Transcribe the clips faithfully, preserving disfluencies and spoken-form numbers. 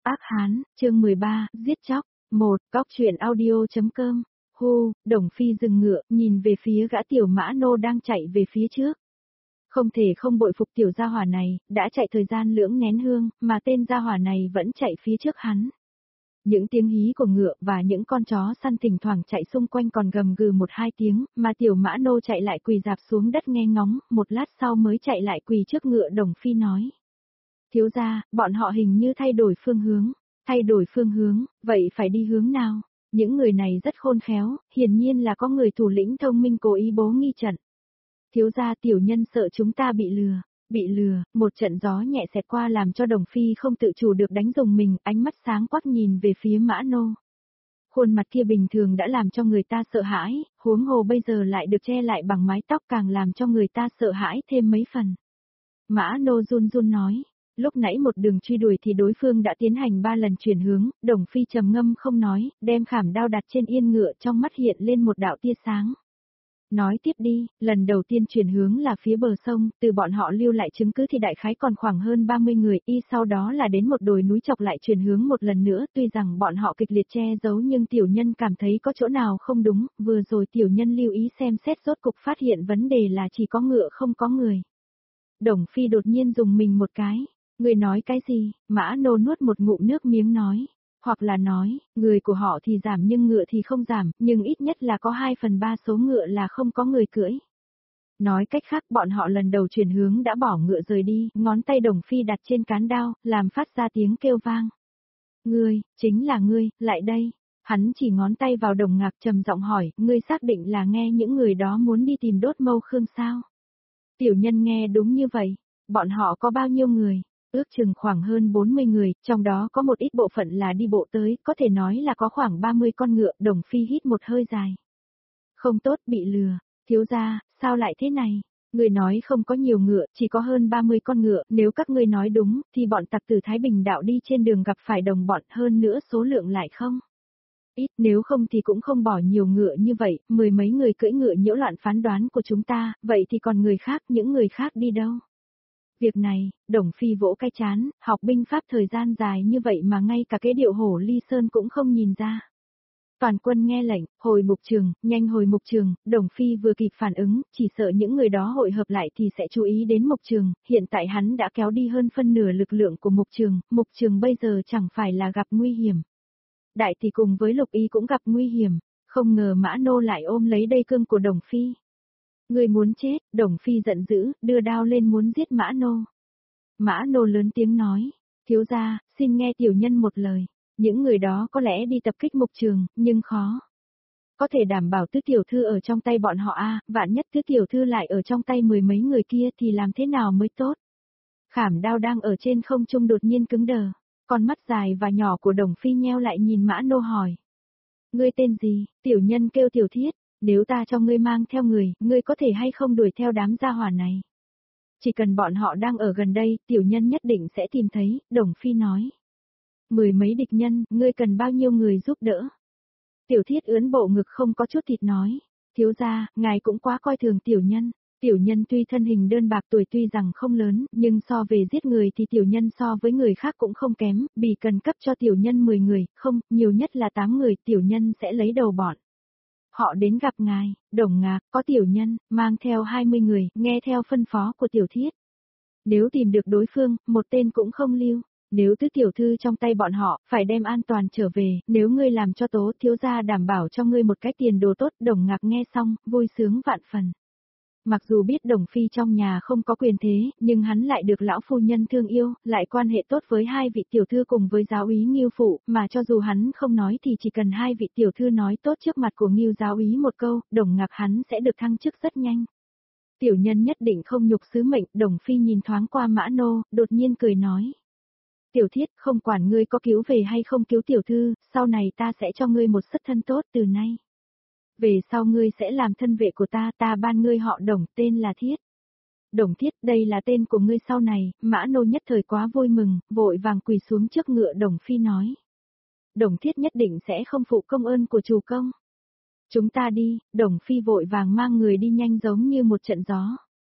Ác hán, chương mười ba, giết chóc. một. Cóc truyện audio.com. Hu, Đồng Phi dừng ngựa, nhìn về phía gã tiểu mã nô đang chạy về phía trước. Không thể không bội phục tiểu gia hỏa này, đã chạy thời gian lưỡng nén hương, mà tên gia hỏa này vẫn chạy phía trước hắn. Những tiếng hí của ngựa và những con chó săn thỉnh thoảng chạy xung quanh còn gầm gừ một hai tiếng, mà tiểu mã nô chạy lại quỳ dạp xuống đất nghe ngóng, một lát sau mới chạy lại quỳ trước ngựa. Đồng Phi nói. Thiếu gia, bọn họ hình như thay đổi phương hướng. Thay đổi phương hướng, vậy phải đi hướng nào? Những người này rất khôn khéo, hiển nhiên là có người thủ lĩnh thông minh cố ý bố nghi trận. Thiếu gia, tiểu nhân sợ chúng ta bị lừa. Bị lừa, một trận gió nhẹ xẹt qua làm cho Đồng Phi không tự chủ được đánh rùng mình, ánh mắt sáng quắc nhìn về phía mã nô. Khuôn mặt kia bình thường đã làm cho người ta sợ hãi, huống hồ bây giờ lại được che lại bằng mái tóc càng làm cho người ta sợ hãi thêm mấy phần. Mã nô run run nói. Lúc nãy một đường truy đuổi thì đối phương đã tiến hành ba lần chuyển hướng, Đồng Phi trầm ngâm không nói, đem khảm đao đặt trên yên ngựa, trong mắt hiện lên một đạo tia sáng. Nói tiếp đi, lần đầu tiên chuyển hướng là phía bờ sông, từ bọn họ lưu lại chứng cứ thì đại khái còn khoảng hơn ba mươi người, y sau đó là đến một đồi núi chọc lại chuyển hướng một lần nữa, tuy rằng bọn họ kịch liệt che giấu nhưng tiểu nhân cảm thấy có chỗ nào không đúng, vừa rồi tiểu nhân lưu ý xem xét rốt cục phát hiện vấn đề là chỉ có ngựa không có người. Đồng Phi đột nhiên dùng mình một cái. Người nói cái gì? Mã nô nuốt một ngụm nước miếng nói. Hoặc là nói, người của họ thì giảm nhưng ngựa thì không giảm, nhưng ít nhất là có hai phần ba số ngựa là không có người cưỡi. Nói cách khác bọn họ lần đầu chuyển hướng đã bỏ ngựa rời đi, ngón tay Đồng Phi đặt trên cán đao, làm phát ra tiếng kêu vang. Ngươi, chính là ngươi, lại đây. Hắn chỉ ngón tay vào Đồng Ngạc trầm giọng hỏi, ngươi xác định là nghe những người đó muốn đi tìm đốt mâu khương sao? Tiểu nhân nghe đúng như vậy. Bọn họ có bao nhiêu người? Ước chừng khoảng hơn bốn mươi người, trong đó có một ít bộ phận là đi bộ tới, có thể nói là có khoảng ba mươi con ngựa. Đồng Phi hít một hơi dài. Không tốt, bị lừa. Thiếu gia, sao lại thế này? Người nói không có nhiều ngựa, chỉ có hơn ba mươi con ngựa, nếu các ngươi nói đúng, thì bọn tặc tử Thái Bình đạo đi trên đường gặp phải đồng bọn, hơn nữa số lượng lại không ít, nếu không thì cũng không bỏ nhiều ngựa như vậy, mười mấy người cưỡi ngựa nhiễu loạn phán đoán của chúng ta, vậy thì còn người khác, những người khác đi đâu? Việc này, Đồng Phi vỗ cái chán, học binh pháp thời gian dài như vậy mà ngay cả cái điệu hổ ly sơn cũng không nhìn ra. Toàn quân nghe lệnh, hồi mục trường, nhanh hồi mục trường. Đồng Phi vừa kịp phản ứng, chỉ sợ những người đó hội hợp lại thì sẽ chú ý đến mục trường, hiện tại hắn đã kéo đi hơn phân nửa lực lượng của mục trường, mục trường bây giờ chẳng phải là gặp nguy hiểm. Đại thì cùng với Lục Y cũng gặp nguy hiểm, không ngờ Mã Nô lại ôm lấy dây cương của Đồng Phi. Người muốn chết, Đồng Phi giận dữ, đưa đao lên muốn giết Mã Nô. Mã Nô lớn tiếng nói, thiếu gia, xin nghe tiểu nhân một lời, những người đó có lẽ đi tập kích mục trường, nhưng khó. Có thể đảm bảo tứ tiểu thư ở trong tay bọn họ a, vạn nhất tứ tiểu thư lại ở trong tay mười mấy người kia thì làm thế nào mới tốt. Khảm đao đang ở trên không trung đột nhiên cứng đờ, con mắt dài và nhỏ của Đồng Phi nheo lại nhìn Mã Nô hỏi. Ngươi tên gì? Tiểu nhân kêu Tiểu Thiết. Nếu ta cho ngươi mang theo người, ngươi có thể hay không đuổi theo đám gia hỏa này? Chỉ cần bọn họ đang ở gần đây, tiểu nhân nhất định sẽ tìm thấy, Đồng Phi nói. Mười mấy địch nhân, ngươi cần bao nhiêu người giúp đỡ? Tiểu Thiết ướn bộ ngực không có chút thịt nói. Thiếu gia, ngài cũng quá coi thường tiểu nhân. Tiểu nhân tuy thân hình đơn bạc tuổi tuy rằng không lớn, nhưng so về giết người thì tiểu nhân so với người khác cũng không kém, vì cần cấp cho tiểu nhân mười người, không, nhiều nhất là tám người, tiểu nhân sẽ lấy đầu bọn. Họ đến gặp ngài, Đồng Ngạc, có tiểu nhân, mang theo hai mươi người, nghe theo phân phó của Tiểu Thiết. Nếu tìm được đối phương, một tên cũng không lưu. Nếu tứ tiểu thư trong tay bọn họ, phải đem an toàn trở về, nếu ngươi làm cho Tố thiếu gia đảm bảo cho ngươi một cái tiền đồ tốt. Đồng Ngạc nghe xong, vui sướng vạn phần. Mặc dù biết Đồng Phi trong nhà không có quyền thế, nhưng hắn lại được lão phu nhân thương yêu, lại quan hệ tốt với hai vị tiểu thư cùng với giáo úy Ngưu phụ, mà cho dù hắn không nói thì chỉ cần hai vị tiểu thư nói tốt trước mặt của Ngưu giáo úy một câu, Đồng Ngạc hắn sẽ được thăng chức rất nhanh. Tiểu nhân nhất định không nhục sứ mệnh. Đồng Phi nhìn thoáng qua Mã Nô, đột nhiên cười nói. Tiểu Thiết, không quản ngươi có cứu về hay không cứu tiểu thư, sau này ta sẽ cho ngươi một xuất thân tốt từ nay. Về sau ngươi sẽ làm thân vệ của ta, ta ban ngươi họ Đồng, tên là Thiết. Đồng Thiết, đây là tên của ngươi sau này. Mã Nô nhất thời quá vui mừng, vội vàng quỳ xuống trước ngựa. Đồng Phi nói. Đồng Thiết nhất định sẽ không phụ công ơn của chủ công. Chúng ta đi. Đồng Phi vội vàng mang người đi nhanh giống như một trận gió.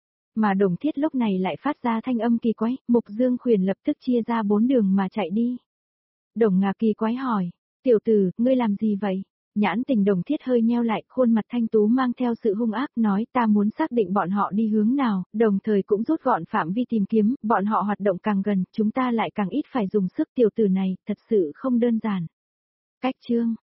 Mà Đồng Thiết lúc này lại phát ra thanh âm kỳ quái, Mục Dương Khuyển lập tức chia ra bốn đường mà chạy đi. Đồng Ngà kỳ quái hỏi, tiểu tử, ngươi làm gì vậy? Nhãn tình Đồng Thiết hơi nheo lại, khuôn mặt thanh tú mang theo sự hung ác, nói ta muốn xác định bọn họ đi hướng nào, đồng thời cũng rút gọn phạm vi tìm kiếm, bọn họ hoạt động càng gần, chúng ta lại càng ít phải dùng sức, tiểu tử này, thật sự không đơn giản. Cách chương